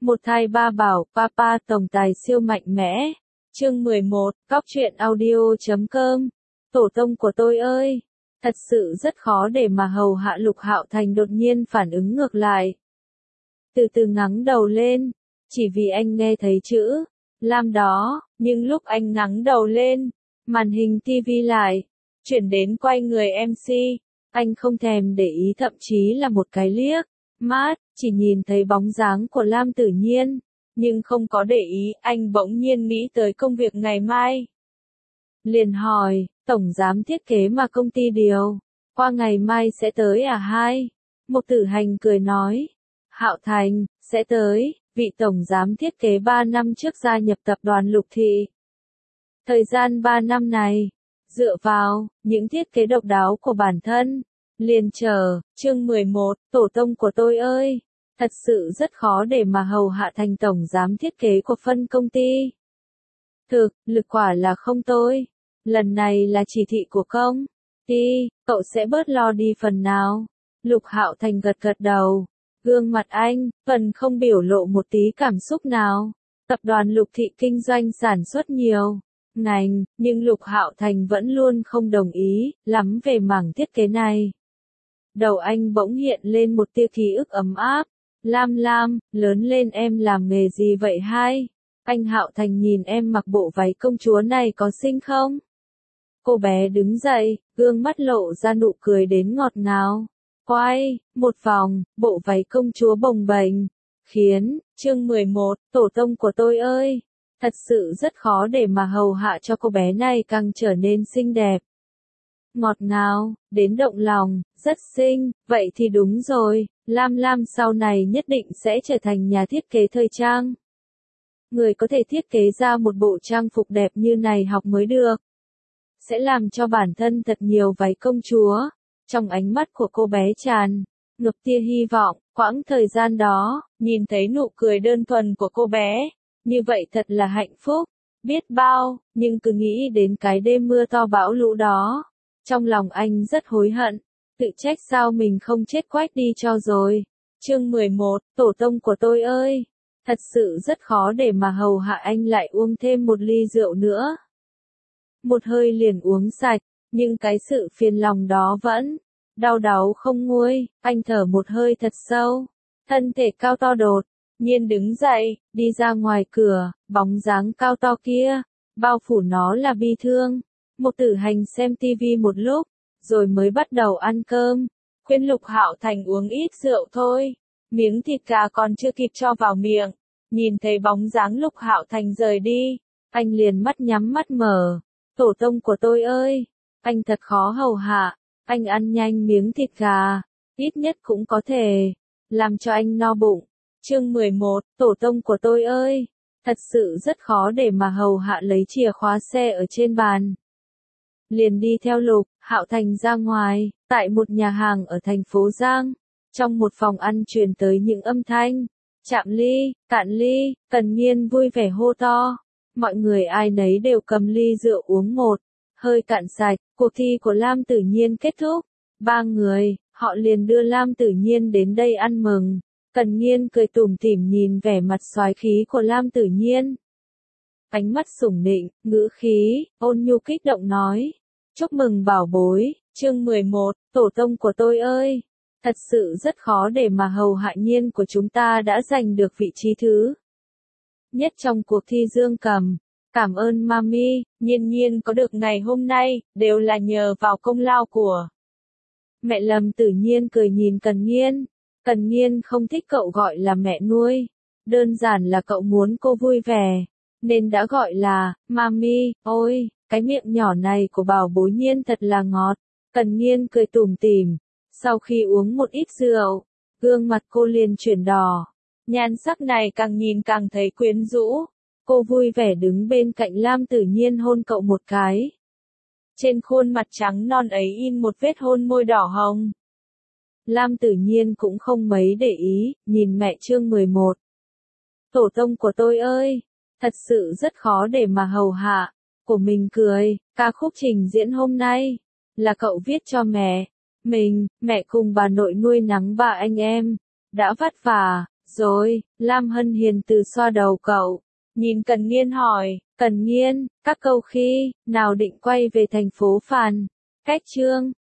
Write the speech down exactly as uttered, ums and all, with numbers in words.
Một thai ba bảo, Papa tổng tài siêu mạnh mẽ. Chương mười một, Cóc truyện audio chấm com. Tổ tông của tôi ơi, thật sự rất khó để mà hầu hạ Lục Hạo Thành đột nhiên phản ứng ngược lại. Từ từ ngẩng đầu lên, chỉ vì anh nghe thấy chữ Lam đó, nhưng lúc anh ngẩng đầu lên, màn hình ti vi lại chuyển đến quay người em xê, anh không thèm để ý, thậm chí là một cái liếc mắt, chỉ nhìn thấy bóng dáng của Lam Tử Nhiên, nhưng không có để ý. Anh bỗng nhiên nghĩ tới công việc ngày mai. Liền hỏi, tổng giám thiết kế mà công ty điều qua ngày mai sẽ tới à hai? Mục Tử Hành cười nói, Hạo Thành, sẽ tới, vị tổng giám thiết kế ba năm trước gia nhập tập đoàn Lục Thị. Thời gian ba năm này, dựa vào những thiết kế độc đáo của bản thân, liền chờ. Chương mười một, tổ tông của tôi ơi, thật sự rất khó để mà hầu hạ thành tổng giám thiết kế của phân công ty. Thực, lực quả là không tôi. Lần này là chỉ thị của công ty, cậu sẽ bớt lo đi phần nào. Lục Hạo Thành gật gật đầu, gương mặt anh phần không biểu lộ một tí cảm xúc nào. Tập đoàn Lục Thị kinh doanh sản xuất nhiều ngành, nhưng Lục Hạo Thành vẫn luôn không đồng ý lắm về mảng thiết kế này. Đầu anh bỗng hiện lên một tia ký ức ấm áp. Lam Lam, lớn lên em làm nghề gì vậy hai? Anh Hạo Thành nhìn em mặc bộ váy công chúa này có xinh không? Cô bé đứng dậy, gương mắt lộ ra nụ cười đến ngọt ngào. Quay một vòng, bộ váy công chúa bồng bềnh, khiến chương mười một, tổ tông của tôi ơi, thật sự rất khó để mà hầu hạ cho cô bé này càng trở nên xinh đẹp. Ngọt ngào, đến động lòng, rất xinh, vậy thì đúng rồi, Lam Lam sau này nhất định sẽ trở thành nhà thiết kế thời trang. Người có thể thiết kế ra một bộ trang phục đẹp như này học mới được. Sẽ làm cho bản thân thật nhiều váy công chúa. Trong ánh mắt của cô bé tràn ngập tia hy vọng. Quãng thời gian đó, nhìn thấy nụ cười đơn thuần của cô bé, như vậy thật là hạnh phúc biết bao. Nhưng cứ nghĩ đến cái đêm mưa to bão lũ đó, trong lòng anh rất hối hận, tự trách sao mình không chết quách đi cho rồi. Chương mười một, tổ tông của tôi ơi, thật sự rất khó để mà hầu hạ anh lại uống thêm một ly rượu nữa. Một hơi liền uống sạch, nhưng cái sự phiền lòng đó vẫn đau đáu không nguôi. Anh thở một hơi thật sâu, thân thể cao to đột nhiên đứng dậy, đi ra ngoài cửa. Bóng dáng cao to kia, bao phủ nó là bi thương. Mục Tử Hành xem tivi một lúc, rồi mới bắt đầu ăn cơm. Khuyên Lục Hạo Thành uống ít rượu thôi. Miếng thịt gà còn chưa kịp cho vào miệng, nhìn thấy bóng dáng Lục Hạo Thành rời đi, anh liền mắt nhắm mắt mở. Tổ tông của tôi ơi, anh thật khó hầu hạ. Anh ăn nhanh miếng thịt gà, ít nhất cũng có thể làm cho anh no bụng. Chương mười một, tổ tông của tôi ơi, thật sự rất khó để mà hầu hạ. Lấy chìa khóa xe ở trên bàn, liền đi theo Lục Hạo Thành ra ngoài. Tại một nhà hàng ở thành phố Giang, trong một phòng ăn truyền tới những âm thanh chạm ly, cạn ly. Cần Nghiên vui vẻ hô to, mọi người ai nấy đều cầm ly rượu uống một hơi cạn sạch. Cuộc thi của Lam Tử Nhiên kết thúc, ba người họ liền đưa Lam Tử Nhiên đến đây ăn mừng. Cần Nghiên cười tủm tỉm nhìn vẻ mặt soái khí của Lam Tử Nhiên, ánh mắt sủng nịnh, ngữ khí ôn nhu kích động nói, chúc mừng bảo bối. Chương mười một, tổ tông của tôi ơi, thật sự rất khó để mà hầu hạ Nhiên của chúng ta đã giành được vị trí thứ nhất trong cuộc thi dương cầm. Cảm ơn mami, Nhiên Nhiên có được ngày hôm nay, đều là nhờ vào công lao của mẹ. Lâm Tử Nhiên cười nhìn Cần Nghiên. Cần Nghiên không thích cậu gọi là mẹ nuôi, đơn giản là cậu muốn cô vui vẻ, nên đã gọi là mami. Ôi, cái miệng nhỏ này của bảo bối Nhiên thật là ngọt. Cần Nghiên cười tủm tỉm, sau khi uống một ít rượu, gương mặt cô liền chuyển đỏ, nhan sắc này càng nhìn càng thấy quyến rũ. Cô vui vẻ đứng bên cạnh Lam Tử Nhiên hôn cậu một cái. Trên khuôn mặt trắng non ấy in một vết hôn môi đỏ hồng. Lam Tử Nhiên cũng không mấy để ý, nhìn mẹ. Chương mười một, tổ tông của tôi ơi, thật sự rất khó để mà hầu hạ của mình. Cười, ca khúc trình diễn hôm nay là cậu viết cho mẹ mình. Mẹ cùng bà nội nuôi nắng ba anh em, đã vất vả rồi, Lam Hân hiền từ xoa đầu cậu. Nhìn Cần Nghiên hỏi, Cần Nghiên, các cậu khi nào định quay về thành phố Phàn? Cách Trương,